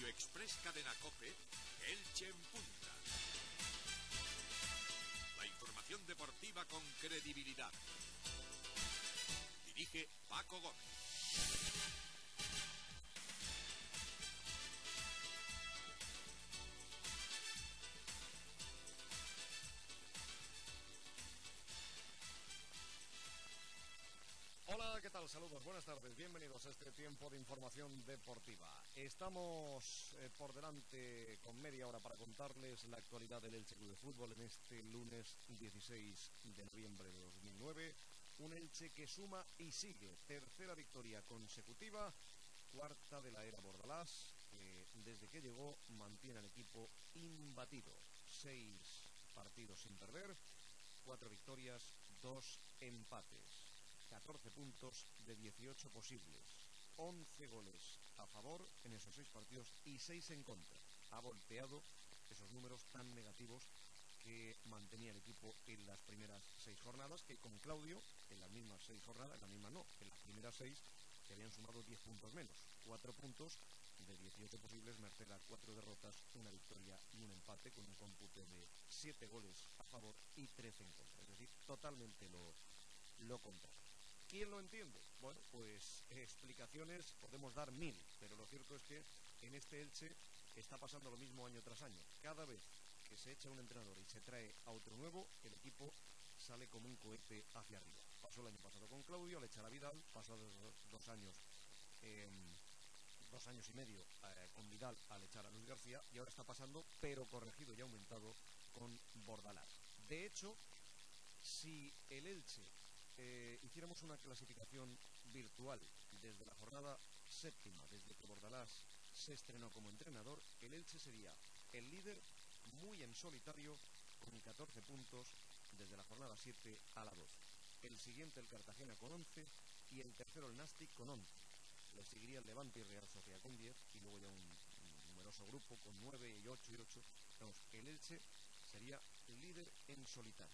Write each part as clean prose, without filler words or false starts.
Express Cadena COPE, Elche en punta. La información deportiva con credibilidad. Dirige Paco Gómez. Hola, ¿qué tal? Saludos, buenas tardes, bienvenidos a este tiempo de información deportiva. Estamos por delante con media hora para contarles la actualidad del Elche Club de Fútbol en este lunes 16 de noviembre de 2009. Un Elche que suma y sigue, tercera victoria consecutiva, cuarta de la era Bordalás, que desde que llegó mantiene al equipo imbatido. 6 partidos sin perder, 4 victorias, 2 empates. 14 puntos de 18 posibles, 11 goles a favor en esos 6 partidos y 6 en contra. Ha volteado esos números tan negativos que mantenía el equipo en las primeras 6 jornadas, que con Claudio, en las mismas 6 jornadas, en las primeras 6, se habían sumado 10 puntos menos, 4 puntos de 18 posibles, merced a 4 derrotas, una victoria y un empate, con un cómputo de 7 goles a favor y 13 en contra, es decir, totalmente lo contrario. ¿Quién lo entiende? Bueno, pues explicaciones podemos dar 1000, pero lo cierto es que en este Elche está pasando lo mismo año tras año. Cada vez que se echa un entrenador y se trae a otro nuevo, el equipo sale como un cohete hacia arriba. Pasó el año pasado con Claudio, al echar a Vidal, pasó 2 años, 2 años y medio con Vidal al echar a Luis García, y ahora está pasando, pero corregido y aumentado, con Bordalás. De hecho, si el Elche hiciéramos una clasificación virtual desde la jornada séptima, desde que Bordalás se estrenó como entrenador, el Elche sería el líder muy en solitario con 14 puntos desde la jornada 7 a la 12. El siguiente el Cartagena con 11 y el tercero el Nastic con 11. Le seguiría el Levante y Real Sociedad con 10 y luego ya un numeroso grupo con 9 y 8 y 8. Vamos, el Elche sería líder en solitario.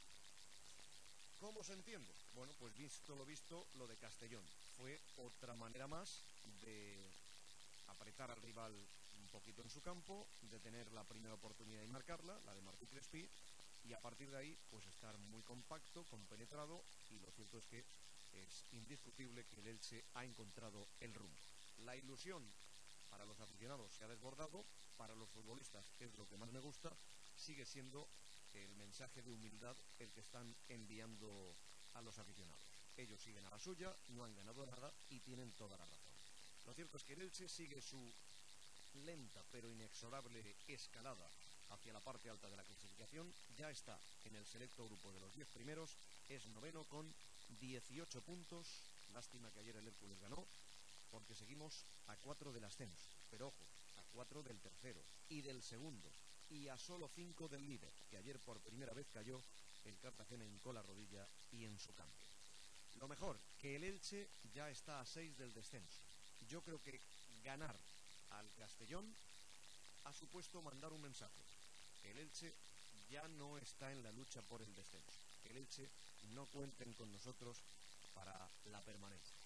¿Cómo se entiende? Bueno, pues visto, lo de Castellón fue otra manera más de apretar al rival un poquito en su campo, de tener la primera oportunidad y marcarla, la de Martí Crespi, y a partir de ahí, pues estar muy compacto, compenetrado, y lo cierto es que es indiscutible que el Elche ha encontrado el rumbo. La ilusión para los aficionados se ha desbordado, para los futbolistas, que es lo que más me gusta, sigue siendo el mensaje de humildad el que están enviando a los aficionados. Ellos siguen a la suya, no han ganado nada y tienen toda la razón. Lo cierto es que el Elche sigue su lenta pero inexorable escalada hacia la parte alta de la clasificación. Ya está en el selecto grupo de los 10 primeros, es noveno con 18 puntos. Lástima que ayer el Hércules ganó, porque seguimos a 4 del ascenso, pero ojo, a 4 del tercero y del segundo, y a solo 5 del líder, que ayer por primera vez cayó. El Cartagena hincó la rodilla y en su campo. Lo mejor, que el Elche ya está a 6 del descenso. Yo creo que ganar al Castellón ha supuesto mandar un mensaje. El Elche ya no está en la lucha por el descenso. El Elche no cuenten con nosotros para la permanencia.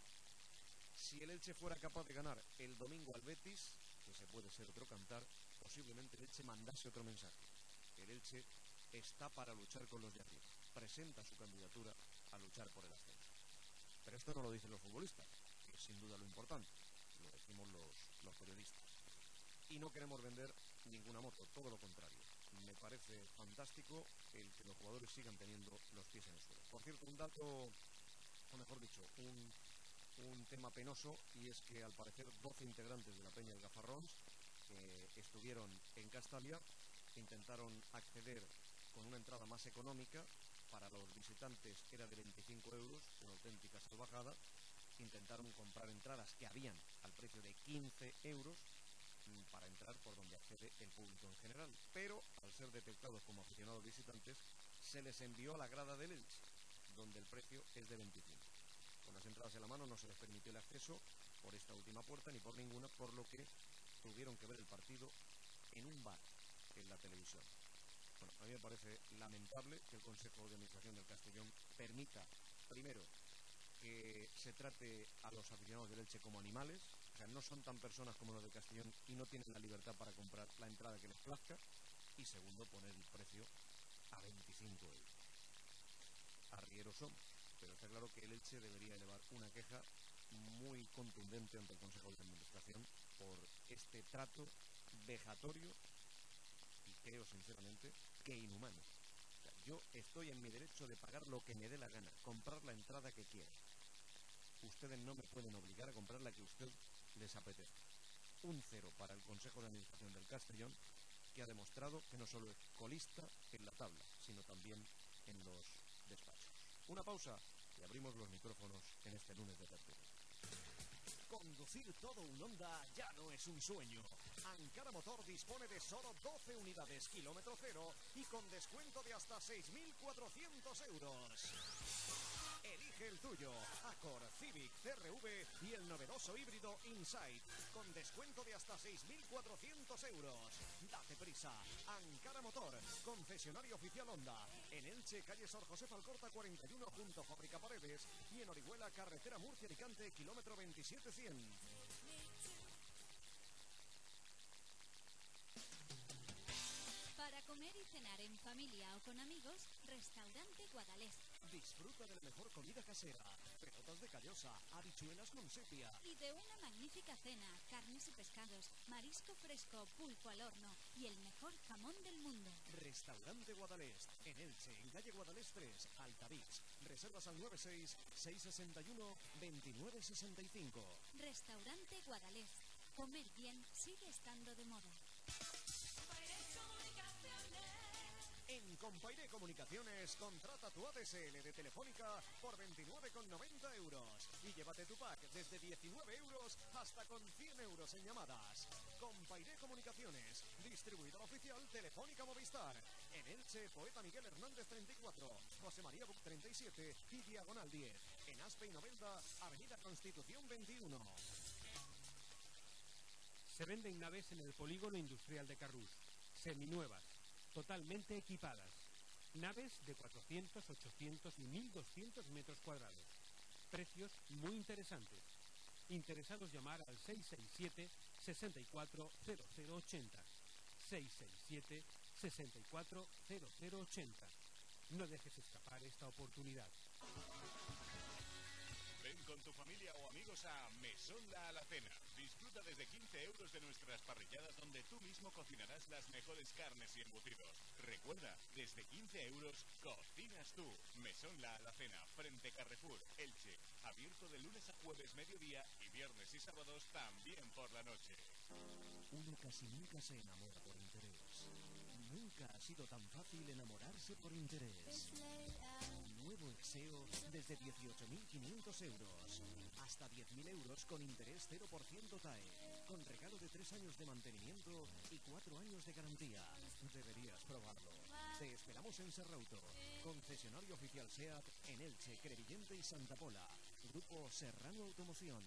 Si el Elche fuera capaz de ganar el domingo al Betis, que se puede ser otro cantar, posiblemente el Elche mandase otro mensaje. El Elche está para luchar con los de arriba. Presenta su candidatura a luchar por el ascenso. Pero esto no lo dicen los futbolistas, que es sin duda lo importante. Lo decimos los periodistas. Y no queremos vender ninguna moto, todo lo contrario. Me parece fantástico el que los jugadores sigan teniendo los pies en el suelo. Por cierto, un dato, o mejor dicho, un tema penoso, y es que al parecer 12 integrantes de la Peña del Gafarrons estuvieron en Castalia, intentaron acceder con una entrada más económica. Para los visitantes era de 25 euros, una auténtica salvajada. Intentaron comprar entradas que habían al precio de 15 euros para entrar por donde accede el público en general, pero al ser detectados como aficionados visitantes se les envió a la grada del Elche, donde el precio es de 25. Con las entradas en la mano no se les permitió el acceso por esta última puerta ni por ninguna, por lo que tuvieron que ver el partido en un bar, en la televisión. Bueno, a mí me parece lamentable que el Consejo de Administración del Castellón permita, primero, que se trate a los aficionados del Elche como animales, sea, no son tan personas como los de Castellón y no tienen la libertad para comprar la entrada que les plazca. Y segundo, poner el precio a 25 euros. Arrieros somos, pero está claro que el Elche debería elevar una queja muy contundente ante el Consejo de Administración por este trato vejatorio y creo sinceramente que inhumano. O sea, yo estoy en mi derecho de pagar lo que me dé la gana, comprar la entrada que quiera. Ustedes no me pueden obligar a comprar la que a usted les apetezca. Un 0 para el Consejo de Administración del Castellón, que ha demostrado que no solo es colista en la tabla, sino también en los despachos. Una pausa y abrimos los micrófonos en este lunes de tertulia. Conducir todo un Honda ya no es un sueño. Ankara Motor dispone de solo 12 unidades kilómetro cero y con descuento de hasta 6.400 euros. Elige el tuyo, Accord, Civic, CR-V y el novedoso híbrido Insight, con descuento de hasta 6.400 euros. Date prisa, Ankara Motor, concesionario oficial Honda, en Elche, calle Sor José Alcorta 41, junto a Fábrica Paredes, y en Orihuela, carretera Murcia-Alicante, kilómetro 27-100. Para comer y cenar en familia o con amigos, Restaurante Guadalest. Disfruta de la mejor comida casera, pelotas de callosa, habichuelas con sepia. Y de una magnífica cena, carnes y pescados, marisco fresco, pulpo al horno y el mejor jamón del mundo. Restaurante Guadalest, en Elche, en calle Guadalest 3, Altavix. Reservas al 96-661-2965. Restaurante Guadalest. Comer bien sigue estando de moda. En Compairé Comunicaciones, contrata tu ADSL de Telefónica por 29,90 euros y llévate tu pack desde 19 euros hasta con 100 euros en llamadas. Compairé Comunicaciones, distribuidor oficial Telefónica Movistar. En Elche, Poeta Miguel Hernández 34, José María Buc 37 y Diagonal 10. En Aspe y Novelda, Avenida Constitución 21. Se venden naves en el polígono industrial de Carrús, seminuevas, totalmente equipadas. Naves de 400, 800 y 1.200 metros cuadrados. Precios muy interesantes. Interesados llamar al 667 64 0080. 667 64 0080. No dejes escapar esta oportunidad. Ven con tu familia o amigos a Mesón La Alacena. Disfruta desde 15 euros de nuestras parrilladas donde tú mismo cocinarás las mejores carnes y embutidos. Recuerda, desde 15 euros cocinas tú. Mesón La Alacena, frente Carrefour, Elche. Abierto de lunes a jueves mediodía y viernes y sábados también por la noche. Uno casi nunca se enamora por interés. Nunca ha sido tan fácil enamorarse por interés. Nuevo Exeo desde 18.500 euros. Hasta 10.000 euros con interés 0% TAE. Con regalo de 3 años de mantenimiento y 4 años de garantía. Deberías probarlo. Te esperamos en Serrauto. Concesionario oficial SEAT en Elche, Crevillente y Santa Pola. Grupo Serrano Automoción.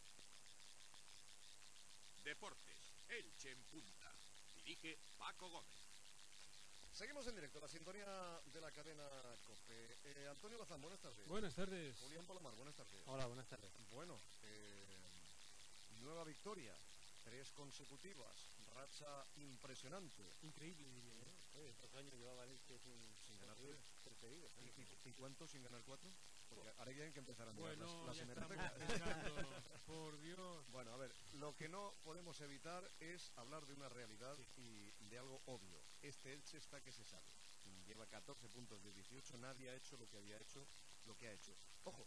Deportes, Elche en punta. Dirige Paco Gómez. Seguimos en directo, la sintonía de la cadena COPE. Antonio Bazán, buenas tardes. Buenas tardes. Julián Palomar, buenas tardes. Hola, buenas tardes. Bueno, nueva victoria, 3 consecutivas, racha impresionante. Increíble, diría yo. Oye, 2 años llevaba Elche Sin ganar 3. perseguido. ¿Y cuántos sin ganar 4? Porque ahora tienen que empezar a mirar Bueno, las ya hemerotecas. estamos empezando, por Dios. Bueno, a ver, lo que no podemos evitar es hablar de una realidad y de algo obvio. Este Elche está que se sale. Lleva 14 puntos de 18, nadie ha hecho lo que había hecho, lo que ha hecho. Ojo,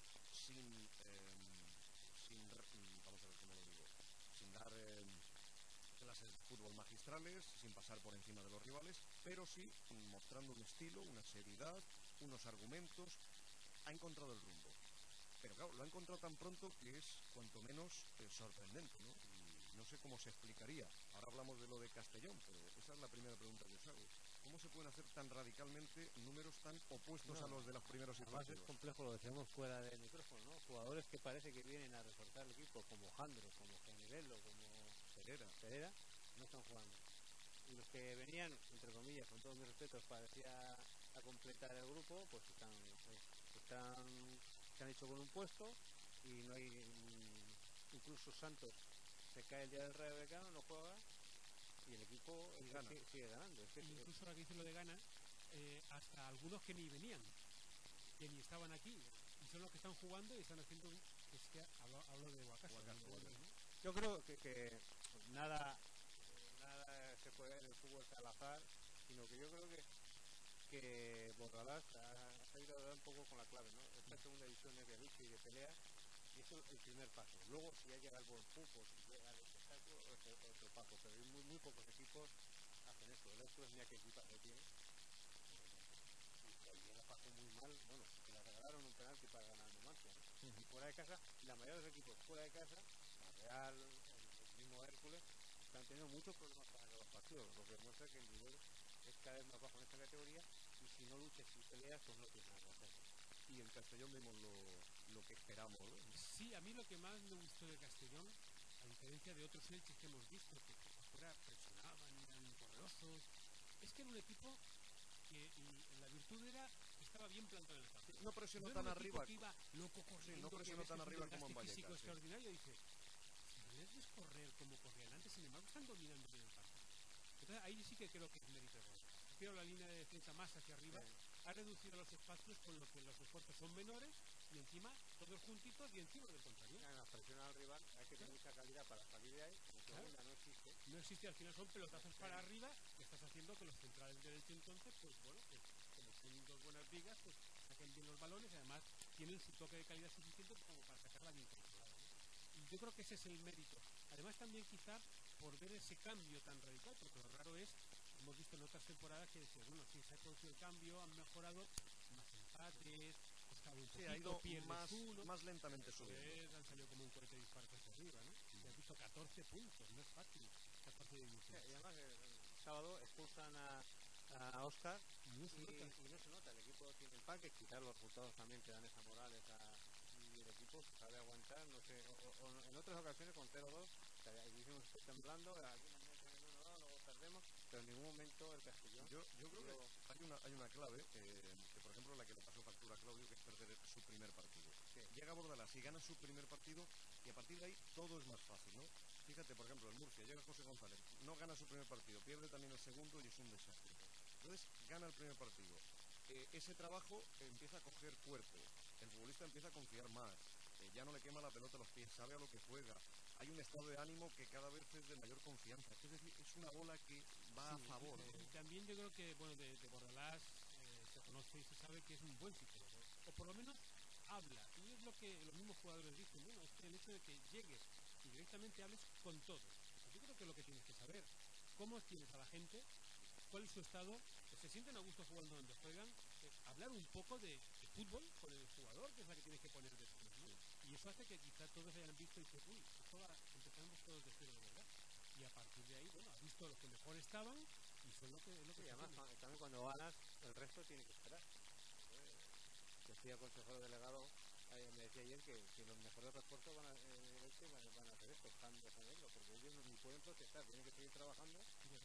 vamos a ver cómo lo digo, sin dar clases de fútbol magistrales, sin pasar por encima de los rivales, pero sí mostrando un estilo, una seriedad, unos argumentos. Ha encontrado el rumbo. Pero claro, lo ha encontrado tan pronto que es cuanto menos sorprendente, ¿no? Y no sé cómo se explicaría. Ahora hablamos de lo de Castellón, pero esa es la primera pregunta que os hago. ¿Cómo se pueden hacer tan radicalmente números tan opuestos a los de los primeros y Además es complejo, lo decíamos fuera del micrófono, ¿no? Jugadores que parece que vienen a reforzar el equipo, como Jandro, como Generelo, como Pereira, no están jugando. Y los que venían, entre comillas, con todos mis respetos, parecía a completar el grupo, pues se han hecho con un puesto y no hay incluso Santos, se cae el día del Rayo Vallecano, no juega y el equipo sigue ganando. Incluso ahora que dice lo de Gana, hasta algunos que ni venían, que ni estaban aquí, y son los que están jugando y están haciendo, es que hablo de Guacaso. Yo creo que nada se puede en el fútbol al azar, sino que yo creo que Bordalás ha ido a dar un poco con la clave, ¿no? Esta segunda división es de lucha y de pelea, y eso es el primer paso. Luego, si ya llega el buen fútbol, si llega el espectáculo, otro paso, pero hay muy pocos equipos hacen eso. El Hércules, mira qué equipazo tiene, y la pasó muy mal, bueno, que le regalaron un penalti para ganar el Numancia, ¿no? Y fuera de casa, la mayoría de los equipos fuera de casa, la Real, el mismo Hércules, están teniendo muchos problemas para ganar los partidos, lo que demuestra que el nivel es cada vez más bajo en esta categoría, y si no luchas y peleas, pues no tienes nada que hacer. Y en Castellón vimos lo que esperamos, ¿no? Sí, a mí lo que más me gustó de Castellón, a diferencia de otros Elches que hemos visto, que afuera presionaban, eran poderosos, es que era un equipo que la virtud era que estaba bien plantado en el campo. No presionó no tan era un arriba. que iba loco corriendo, sí, no presionó tan arriba como en Vallecas. Físico extraordinario, dice, si les ves correr como corrían antes, sin embargo están dominando bien el campo. Entonces ahí sí que creo que es mérito de Borja. Prefiero la línea de defensa más hacia arriba, ha reducido los espacios con lo que los esfuerzos son menores y encima todos juntitos y encima del contrario. La presión al rival, hay que tener mucha calidad para salir de ahí, en segunda no existe. No existe, al final son pelotazos para arriba que estás haciendo que los centrales del Elche entonces, pues bueno, pues como son dos buenas vigas, pues saquen bien los balones y además tienen su toque de calidad suficiente como para sacarla bien controlada, ¿no? Y yo creo que ese es el mérito. Además también quizá por ver ese cambio tan radical, porque lo raro es, hemos visto en otras temporadas que decía, bueno, sí, se ha producido el cambio, han mejorado, más empates, estaba un poquito, ha ido pierdes más lentamente subiendo. Han salido como un cohete disparo hacia arriba, ¿no? Y has visto 14 puntos, no es fácil, 14 divisiones. Y además el sábado expulsan a Oscar y no se nota, el equipo tiene empaque, quizás los resultados también te dan esa moral, y el equipo sabe aguantar, no sé, o en otras ocasiones con 0-2, dijimos estoy temblando, aquí nos meten en 1-2, luego perdemos, pero en ningún momento el Castellón. Yo creo que hay una clave, que por ejemplo la que le pasó factura a Claudio, que es perder su primer partido. Llega Bordalás y gana su primer partido, y a partir de ahí todo es más fácil, ¿no? Fíjate, por ejemplo, el Murcia, llega José González, no gana su primer partido, pierde también el segundo y es un desastre. Entonces, gana el primer partido. Ese trabajo empieza a coger cuerpo, el futbolista empieza a confiar más, ya no le quema la pelota a los pies, sabe a lo que juega, hay un estado de ánimo que cada vez es de mayor confianza. Es decir, es una bola que va a favor, ¿no? También yo creo que, bueno, de Bordalás se conoce y se sabe que es un buen psicólogo, o por lo menos habla, y es lo que los mismos jugadores dicen, bueno, es que el hecho de que llegues y directamente hables con todos, yo creo que es lo que tienes que saber, cómo tienes a la gente, cuál es su estado, se sienten a gusto jugando donde juegan, hablar un poco de fútbol con el jugador, que es la que tienes que poner después, ¿no? Y eso hace que quizá todos hayan visto y dicen, uy, empezamos todos de cero de verdad. Y a partir de ahí, bueno, has visto los que mejor estaban y son lo que y además también cuando ganas, el resto tiene que esperar. Decía el consejero delegado, me decía ayer que los mejores refuerzos van a hacer esto, cambios en ello, porque ellos ni pueden protestar, tienen que seguir trabajando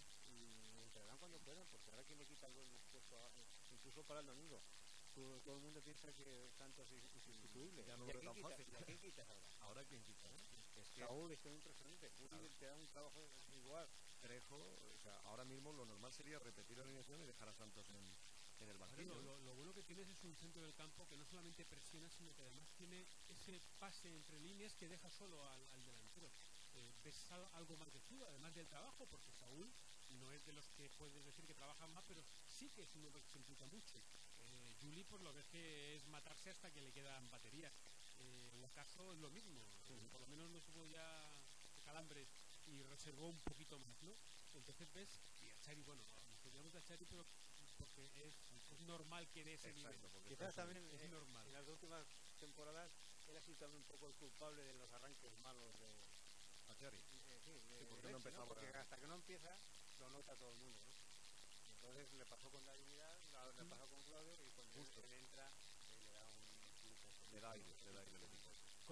y entrarán cuando puedan, porque ahora quien le quita el puesto, incluso para el domingo. Todo el mundo piensa que Santos es insustituible. Ya no lo tan fácil. ¿Y a quién quitas ahora? ¿Ahora quién quita? Es que Saúl es impresionante. Te da un trabajo igual. Trejo, o sea, ahora mismo lo normal sería repetir la alineación y dejar a Santos en el banquillo. Lo bueno que tienes es un centro del campo que no solamente presiona, sino que además tiene ese pase entre líneas que deja solo al delantero. Ves algo más de fútbol, además del trabajo, porque Saúl no es de los que puedes decir que trabajan más, pero sí que es uno que se implica mucho. Juli, pues lo ves que es matarse hasta que le quedan baterías. Guacaso es lo mismo, por lo menos no tuvo ya calambres y reservó un poquito más, ¿no? Entonces ves, y a Chari, bueno, nos podríamos de a Chari, pero porque es normal que de ese nivel. Quizás también es normal. En las últimas temporadas él ha sido también un poco el culpable de los arranques malos de Chari. Porque no empezaba, porque hasta que no empieza lo nota todo el mundo, ¿no? Entonces le pasó con la dignidad, le pasó con Claudio y cuando él entra le da un plus, le da aire al equipo.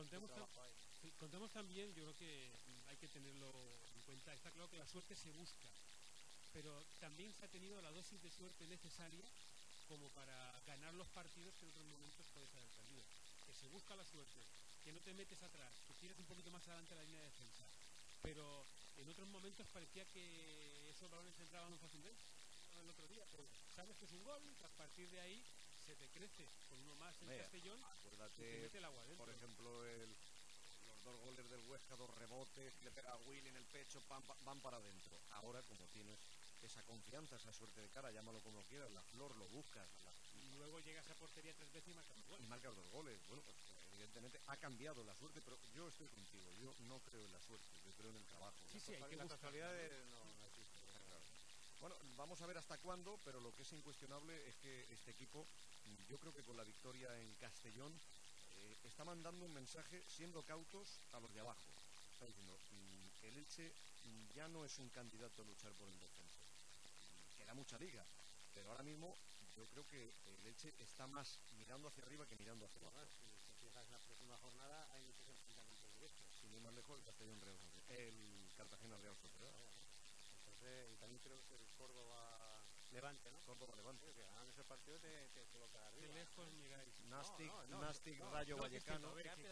Contemos también, yo creo que hay que tenerlo en cuenta, está claro que la suerte se busca, pero también se ha tenido la dosis de suerte necesaria como para ganar los partidos que en otros momentos puedes haber perdido. Que se busca la suerte, que no te metes atrás, que tienes un poquito más adelante la línea de defensa, pero en otros momentos parecía que esos balones entraban fácilmente. El otro día, pues, sabes que es un gol y a partir de ahí se te crece con uno más en Castellón y te mete el agua adentro. Por ejemplo, los 2 goles del Huesca, 2 rebotes, le pega a Willy en el pecho, van para adentro. Ahora, como tienes esa confianza, esa suerte de cara, llámalo como quieras, la flor, lo buscas. Y luego llegas a portería 3 veces y marcas 2 goles. Y marcas 2 goles. Bueno, pues evidentemente ha cambiado la suerte, pero yo estoy contigo. Yo no creo en la suerte, yo creo en el trabajo. Sí, hay que las buscar. casualidades no existen. Bueno, vamos a ver hasta cuándo, pero lo que es incuestionable es que este equipo, yo creo que con la victoria en Castellón, está mandando un mensaje siendo cautos a los de abajo. Está diciendo, el Elche ya no es un candidato a luchar por el descenso. Queda mucha liga, pero ahora mismo yo creo que el Elche está más mirando hacia arriba que mirando hacia abajo. Si te fijas en la próxima jornada, hay muchos enfrentamientos directos. Sin ir más lejos, el Castellón Real Sociedad, el Cartagena Real Sociedad. Entonces, y también creo que el Córdoba Levante, ¿no? Córdoba Levante. Que ganando ese partido te coloca arriba. Qué lejos llegáis. Nastic Rayo Vallecano.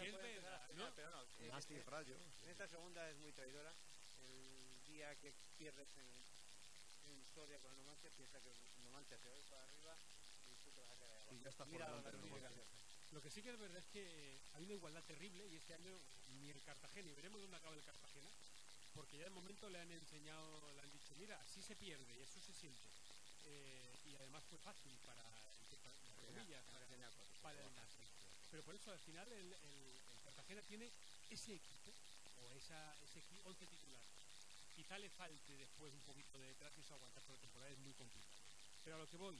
Nastic Rayo. En esta segunda es muy traidora. El día que pierdes en historia con el Numancia, piensa que el Numancia se va a ir para arriba y tú te vas a quedar abajo. Y ya está por Mira delante lo del que tiene que Numancia. hacer. Lo que sí que es verdad es que hay una igualdad terrible y este año ni el Cartagena, y veremos dónde acaba el Cartagena, porque ya de momento le han enseñado, le han dicho, mira, así se pierde y eso se siente. Y además fue fácil para el Nastic. Pero por eso al final el Cartagena tiene ese equipo o ese 11 titular. Quizá le falte después un poquito de detrás y eso aguantar por la temporada es muy complicado. Pero a lo que voy,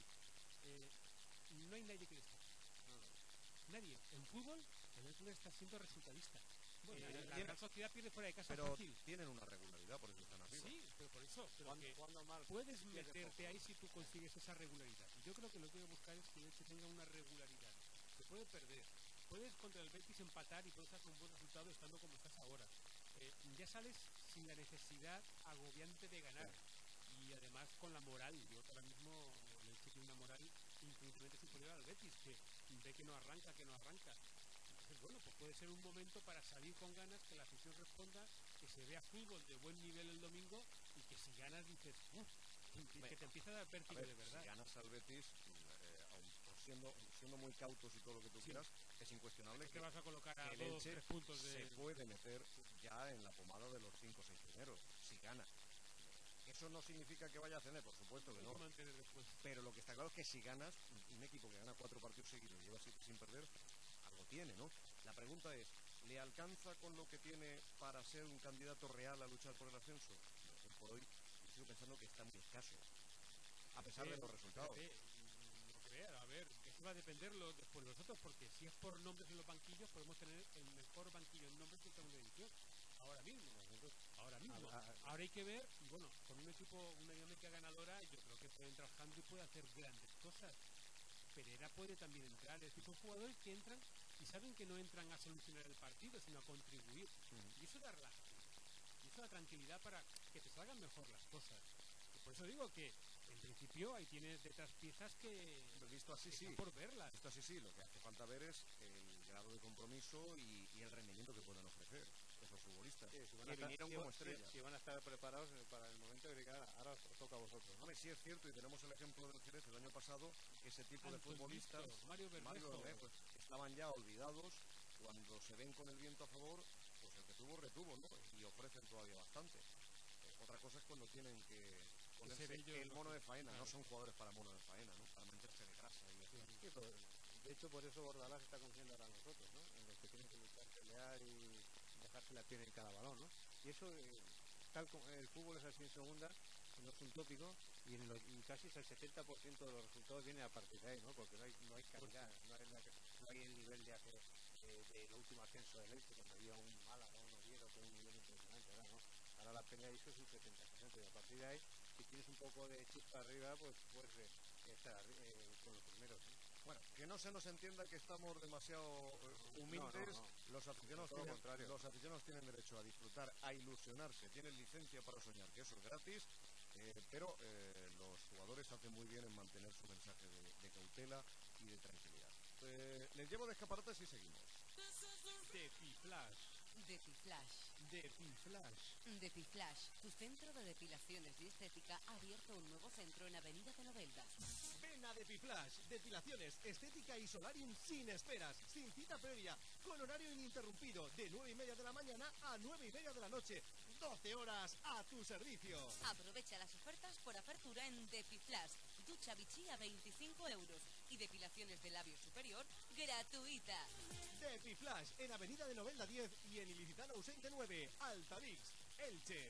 no hay nadie que destaque. Nadie. En fútbol, el Elche está siendo resultadista. Bueno, la Real Sociedad pierde fuera de casa pero fácil. Tienen una regularidad, por eso están arriba. Sí, pero por eso. Pero Cuando mal, puedes meterte ahí si tú consigues esa regularidad. Y yo creo que lo que hay que buscar es que el Elche tenga una regularidad. Se puede perder. Puedes contra el Betis empatar y puedes hacer un buen resultado estando como estás ahora. Ya sales sin la necesidad agobiante de ganar. Y además con la moral. Yo ahora mismo el Elche tiene una moral infinitamente superior al Betis, que ve que no arranca. Entonces, bueno, pues puede ser un momento para salir con ganas, que la afición responda, que se vea fútbol de buen nivel el domingo y que si ganas dices, que te empieza a dar vértigo de verdad. Si ganas al Betis, siendo muy cautos y todo lo que tú quieras, es incuestionable que te vas a colocar a el 2 Elche 3 puntos de... se puede meter ya en la pomada de los 5 o 6 primeros, si gana. Eso no significa que vaya a ascender, por supuesto que no. Pero lo que está claro es que si ganas, un equipo que gana 4 partidos seguidos y lleva 7 sin perder, algo tiene, ¿no? La pregunta es, ¿le alcanza con lo que tiene para ser un candidato real a luchar por el ascenso? Por hoy sigo pensando que está muy escaso, a pesar de los resultados. A ver, eso va a dependerlo después de nosotros, porque si es por nombres en los banquillos, podemos tener el mejor banquillo en nombres de segunda división. Ahora mismo. Ahora hay que ver, y bueno, con un equipo, una dinámica ganadora, yo creo que puede entrar Jandro y puede hacer grandes cosas. Pereira puede también entrar, es decir, son jugadores que entran y saben que no entran a solucionar el partido, sino a contribuir. Y eso da relajación, y eso da tranquilidad para que te salgan mejor las cosas. Y por eso digo que, en principio, ahí tienes detrás piezas que... Visto así, sí. Por verlas. Visto así, sí. Lo que hace falta ver es el grado de compromiso y el rendimiento que puedan ofrecer esos futbolistas. Sí, si van a estar preparados para el momento de que ahora os toca a vosotros, ¿no? Sí es cierto, y tenemos el ejemplo del Jerez el año pasado, que ese tipo de futbolistas, Mario Bermejo, pues, estaban ya olvidados. Cuando se ven con el viento a favor, pues el que tuvo, retuvo, ¿no? Y ofrecen todavía bastante. Otra cosa es cuando tienen que ponerse el mono de faena, claro. No son jugadores para mono de faena, ¿no? Para mancharse de grasa. Sí, pero de hecho por eso Bordalás está confiando ahora a nosotros, ¿no? En los que tienen que luchar, pelear y dejarse la piel en cada balón, ¿no? Y eso, tal como el fútbol es así en segunda, no es un tópico, y casi el 70% de los resultados viene a partir de ahí, ¿no? Porque no hay calidad, no hay el nivel del último ascenso del Elche, cuando había un Málaga, un Oviedo con un nivel impresionante, ¿verdad? ¿No? Ahora la pelea hizo es un 70%, y a partir de ahí, si tienes un poco de chispa arriba, pues puedes estar con los primeros, ¿no? Bueno, que no se nos entienda que estamos demasiado humildes. No. Los aficionados tienen derecho a disfrutar, a ilusionarse, tienen licencia para soñar, que eso es gratis, pero los jugadores hacen muy bien en mantener su mensaje de cautela y de tranquilidad. Les llevo de escaparates y seguimos. Flash. Depiflash. Depiflash. Depiflash, tu centro de depilaciones y estética, ha abierto un nuevo centro en Avenida de Noveldas. Ven a Depiflash, depilaciones, estética y solarium sin esperas, sin cita previa, con horario ininterrumpido, de 9:30 de la mañana a 9:30 de la noche, 12 horas a tu servicio. Aprovecha las ofertas por apertura en Depiflash. Ducha Vichy a 25 euros y depilaciones de labio superior gratuita. Depiflash, en Avenida de Novelda 10 y en Ilicitano Ausente 9, Altavix, Elche.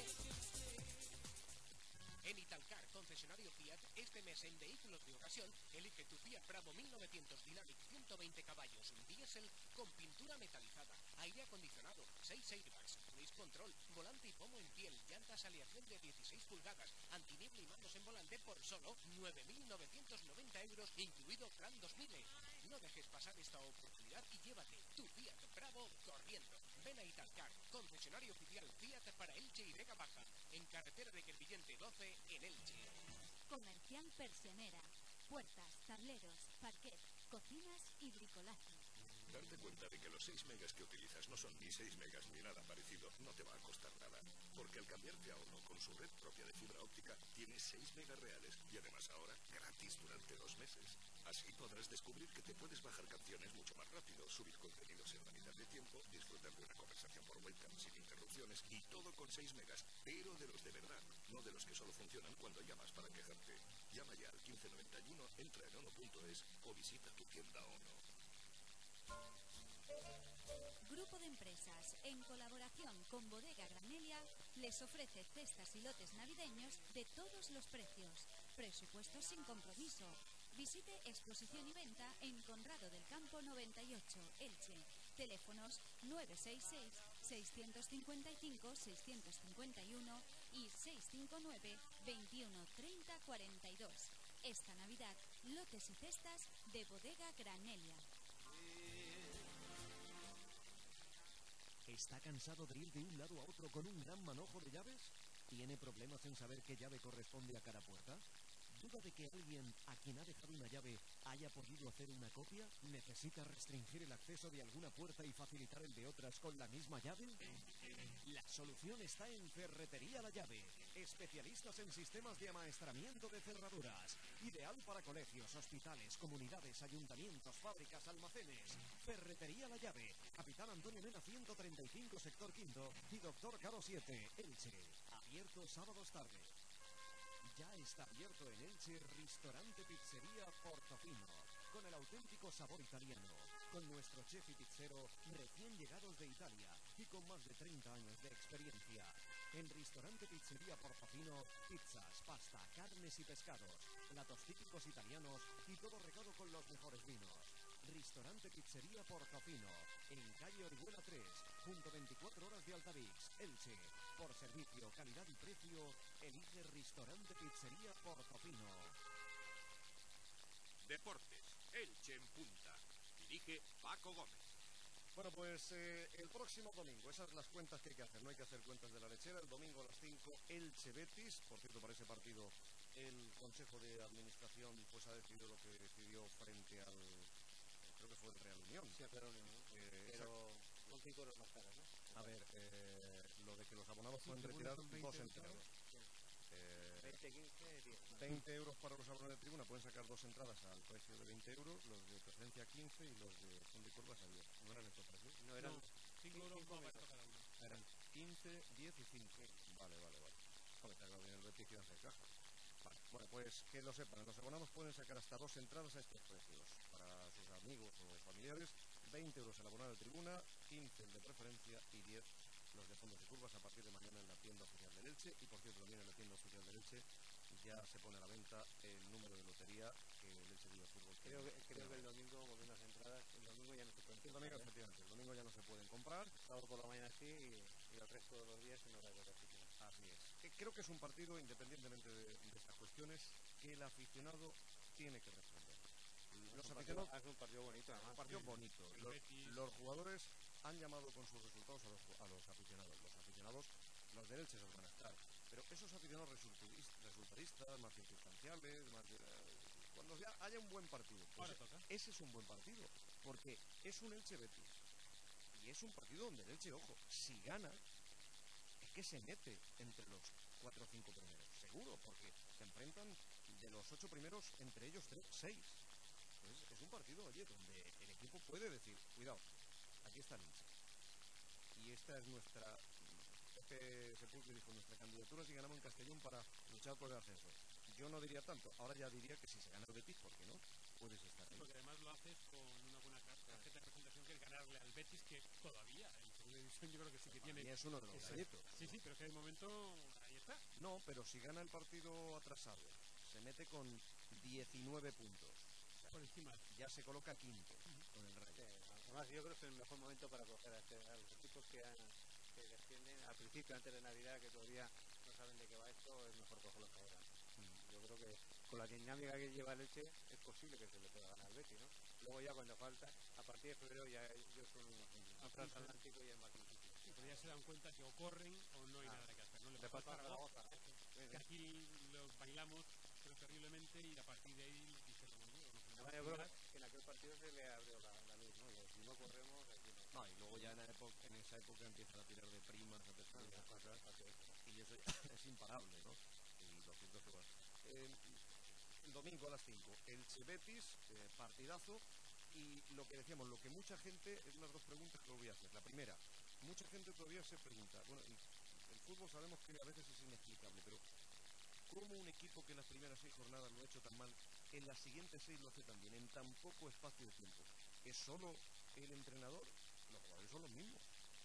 En Italcar, concesionario Fiat, este mes en vehículos de ocasión, elige tu Fiat Bravo 1900 Dynamic 120 caballos, diésel con pintura metalizada, aire acondicionado, 6 airbags, cruise control, volante y pomo en piel, llantas aleación de 16 pulgadas, antiniebla y mandos en volante por solo 9.990 euros, incluido plan 2000. No dejes pasar esta oportunidad y llévate tu Fiat Bravo corriendo. Ven a Italcar, concesionario oficial Fiat para Elche y Vega Baja, en carretera de Crevillente 12 en Elche. Comercial Persianera. Puertas, tableros, parquet, cocinas y bricolaje. Darte cuenta de que los 6 megas que utilizas no son ni 6 megas ni nada parecido no te va a costar nada. Porque al cambiarte a Ono con su red propia de fibra óptica, tienes 6 megas reales y además ahora gratis durante 2 meses. Así podrás descubrir que te puedes bajar canciones mucho más rápido, subir contenidos en la mitad de tiempo, disfrutar de una conversación por webcam sin interrupciones y todo con 6 megas, pero de los de verdad, no de los que solo funcionan cuando llamas para quejarte. Llama ya al 1591, entra en ono.es o visita tu tienda Ono. Grupo de Empresas, en colaboración con Bodega Granelia, les ofrece cestas y lotes navideños de todos los precios. Presupuestos sin compromiso. Visite exposición y venta en Conrado del Campo 98, Elche. Teléfonos 966-655-651 y 659 21 30 42. Esta Navidad, lotes y cestas de Bodega Granelia. ¿Está cansado de ir de un lado a otro con un gran manojo de llaves? ¿Tiene problemas en saber qué llave corresponde a cada puerta? ¿Duda de que alguien a quien ha dejado una llave haya podido hacer una copia? ¿Necesita restringir el acceso de alguna puerta y facilitar el de otras con la misma llave? La solución está en Ferretería La Llave, especialistas en sistemas de amaestramiento de cerraduras, ideal para colegios, hospitales, comunidades, ayuntamientos, fábricas, almacenes. Ferretería La Llave, Capitán Antonio Mena 135, sector quinto y Doctor Caro 7, Elche. Abierto sábados tarde. Ya está abierto en Elche Restaurante Pizzería Portofino, con el auténtico sabor italiano, con nuestro chef y pizzero recién llegados de Italia y con más de 30 años de experiencia. En Restaurante Pizzería Portofino, pizzas, pasta, carnes y pescados, platos típicos italianos y todo regado con los mejores vinos. Restaurante Pizzería Portofino, en calle Orihuela 3, junto 24 horas de Altavix, Elche. Por servicio, calidad y precio, elige Restaurante Pizzería Portofino. Deportes, Elche en punta. Dirige Paco Gómez. Bueno, pues el próximo domingo, esas son las cuentas que hay que hacer, no hay que hacer cuentas de la lechera. El domingo a las 5, Elche Betis. Por cierto, para ese partido el Consejo de Administración pues ha decidido lo que decidió frente al, creo que fue el Real Unión. Sí, pero con 5 euros más caras, ¿no? A ver, lo de que los abonados pueden retirar 2 entradas. 20, 15, 10. 20 euros para los abonados de tribuna, pueden sacar 2 entradas al precio de 20 euros, los de preferencia 15 y los de fondo y curvas a 10. ¿No eran estos precios? No, eran 5 euros más barato cada uno. Eran 15, 10 y 5. Vale. Joder, está claro, bien el Betis que hace caja. Vale, bueno, pues que lo sepan, los abonados pueden sacar hasta 2 entradas a estos precios. Para sus amigos o familiares, 20 euros el abonado de tribuna, 15 el de preferencia y 10 los de fondos y curvas a partir de mañana en la tienda oficial del Elche. Y por cierto, también en la tienda oficial del Elche ya se pone a la venta el número de lotería que el Elche Viva Fútbol Creo que el domingo, con unas entradas, el domingo ya no se pueden comprar. El domingo, efectivamente, el domingo ya no se pueden comprar. Sábado por la mañana sí y el resto de los días en horario de repetición. Así es. Creo que es un partido, independientemente de estas cuestiones, que el aficionado tiene que responder. Los aficionados... Es un partido bonito, además. Un partido bonito. Los jugadores han llamado con sus resultados a los aficionados. Los aficionados, los del Elche, esos van a estar. Pero esos aficionados resultadistas, más circunstanciales, cuando ya haya un buen partido, pues ese es un buen partido, porque es un Elche Betis. Y es un partido donde el Elche, ojo, si gana, es que se mete entre los 4 o 5 primeros, seguro, porque se enfrentan de los 8 primeros, entre ellos 6. Entonces, es un partido, oye, donde el equipo puede decir, cuidado, aquí está el Elche. Y esta es nuestra, Pepe Sepulcro dijo, nuestra candidatura si ganamos en Castellón para luchar por el ascenso. Yo no diría tanto, ahora ya diría que si se gana el Betis, ¿por qué no? Puedes estar ahí. Porque además lo haces con una buena tarjeta de presentación, que es ganarle al Betis, que todavía en segunda división yo creo que sí que tiene. Y es uno de los galletos. Sí, pero que de momento ahí está. No, pero si gana el partido atrasado, se mete con 19 puntos. O sea, por encima. Ya se coloca quinto con el Rayo. Además, yo creo que es el mejor momento para coger a los equipos que descienden al principio, antes de Navidad, que todavía no saben de qué va esto, es mejor cogerlos ahora. Yo creo que con la dinámica que lleva el Elche es posible que se le pueda ganar al Betis, ¿no? Luego ya cuando falta, a partir de febrero ya ellos son un transatlántico y es más difícil. Sí, pero ya se dan cuenta que o corren o no hay nada que hacer, ¿no? Le pasa a Zaragoza, que aquí los bailamos pero terriblemente y a partir de ahí dijeron, yo creo que en aquel partido se le abrió la luz, ¿no? Si no corremos, aquí no. No, y luego ya en esa época empiezan a tirar de primas, a hacer cosas, y eso es imparable, ¿no? Y lo cierto es que bueno. El domingo a las 5, el Betis, partidazo, y lo que decíamos, lo que mucha gente, es las dos preguntas que os voy a hacer. La primera, mucha gente todavía se pregunta, bueno, el fútbol sabemos que a veces es inexplicable, pero ¿cómo un equipo que en las primeras 6 jornadas lo ha hecho tan mal, en las siguientes 6 lo hace tan bien, en tan poco espacio de tiempo? ¿Es solo el entrenador? Los jugadores son los mismos.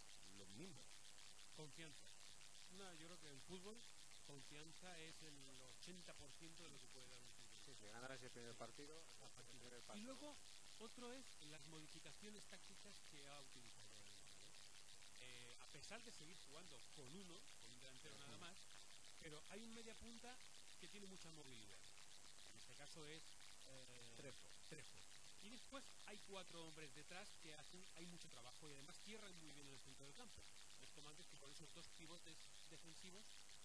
Confianza. Yo creo que el fútbol, confianza es el 80% de lo que puede dar un fútbol. Sí, ganar ese primer partido. Y luego, otro es las modificaciones tácticas que ha utilizado el entrenador. A pesar de seguir jugando con un delantero nada más, pero hay un media punta que tiene mucha movilidad. En este caso es Trejo. Y después hay 4 hombres detrás que hay mucho trabajo y además cierran muy bien en el centro del campo. Les tomantes que con esos 2 pivotes defensivos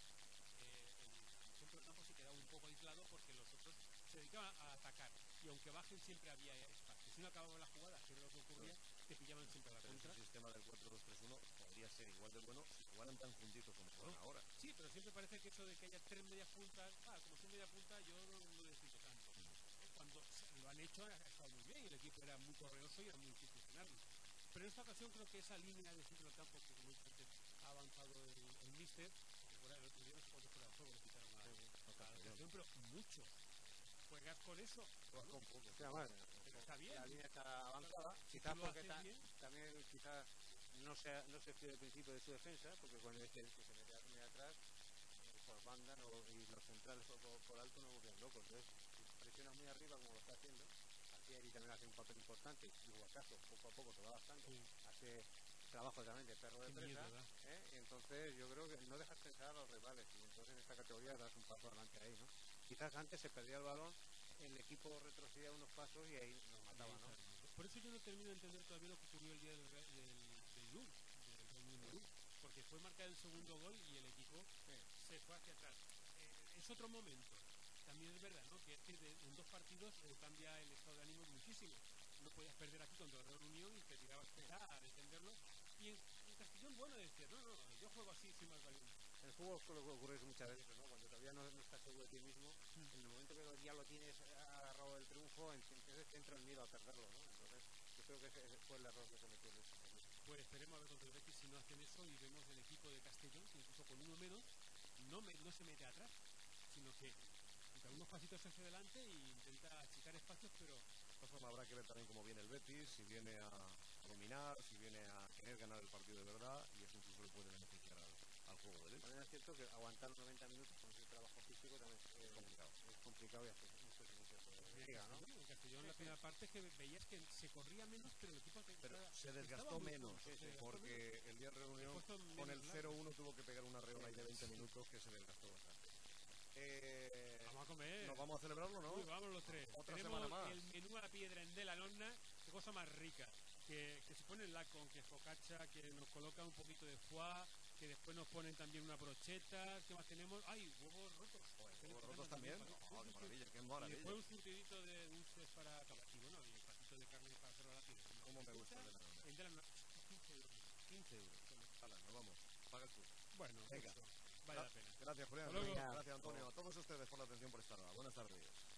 el centro del campo se quedaba un poco aislado porque los otros se dedicaban a atacar y aunque bajen siempre había espacio. Si no acababa la jugada, que era lo que ocurría, te pillaban siempre a la contra. El sistema del 4-2-3-1 podría ser igual de bueno si jugaran tan juntitos como juegan ahora. Sí, pero siempre parece que eso de que haya 3 medias puntas, como son media punta yo no lo necesito tanto. Cuando lo han hecho ha estado muy bien y el equipo era muy correoso y era muy difícil ganarlo. Pero en esta ocasión creo que esa línea de centro del campo que como antes ha avanzado el míster, que fuera el otro día no sé cuánto fuera de juego le quitaron a la selección, pero mucho. ¿Juegas con eso? Juegas con poco. Pero está bien. La línea está avanzada, quizás porque también quizás no se fíe del principio de su defensa, porque cuando que se mete atrás, por banda y los centrales por alto no volvían locos. Entonces, si presionas muy arriba como lo está haciendo, Asieri también hace un papel importante, y Guacazo poco a poco te va bastante, hace trabajo también de perro de presa, y entonces yo creo que no dejas pensar a los rivales, y entonces en esta categoría das un paso adelante ahí, ¿no? Quizás antes se perdía el balón, el equipo retrocedía unos pasos y ahí nos mataba, ¿no? Por eso yo no termino de entender todavía lo que ocurrió el día del Lul, porque fue marcar el segundo gol y el equipo se fue hacia atrás. Es otro momento. También es verdad, ¿no? Que es que en 2 partidos cambia el estado de ánimo muchísimo. No podías perder aquí contra el Real Unión y te tirabas a defenderlo. Y en Castellón, bueno, decir, no, yo juego así, soy más valiente. En el fútbol suele ocurrir muchas veces, ¿no? Cuando todavía no estás seguro de ti mismo, en el momento que ya lo tienes agarrado el triunfo, entonces te entra el miedo a perderlo, ¿no? Entonces, yo creo que ese fue el error que cometió el Elche. Pues esperemos a ver contra el Betis si no hacen eso y vemos el equipo de Castellón, que incluso con uno menos, no se mete atrás, sino que da unos pasitos hacia adelante e intenta achicar espacios, pero... De todas formas, habrá que ver también cómo viene el Betis, si viene a dominar, si viene a querer ganar el partido de verdad, y eso incluso le puede beneficiar al juego del Elche. También es cierto que aguantar 90 minutos con ese trabajo físico también es complicado y hace mucho liga, ¿no? En Castellón la primera parte es que veías que se corría menos, pero el equipo se desgastó menos, porque el día de reunión con el 0-1 tuvo que pegar una reona ahí de 20 minutos que se desgastó bastante. Vamos a comer. Nos vamos a celebrarlo, ¿no? Uy, vamos los 3. Otra Tenemos semana más. El menú a la piedra en de la nonna, qué cosa más rica. Que se pone el lacón, que focaccia, que nos coloca un poquito de foie, que después nos ponen también una brocheta. ¿Qué más tenemos? ¡Ay, huevos rotos! ¿Huevos rotos también? ¡Oh, qué maravilla, qué maravilla! Y después un surtidito de dulces para acabar. Y bueno, y un patito de carne para hacerlo a la piedra. ¿Cómo me gusta el de la nonna? En de la nonna. paga el club. Bueno, Venga. eso vale la pena. Gracias, Julián. Hasta luego. Gracias, Antonio. A todos ustedes por la atención por esta hora. Buenas tardes.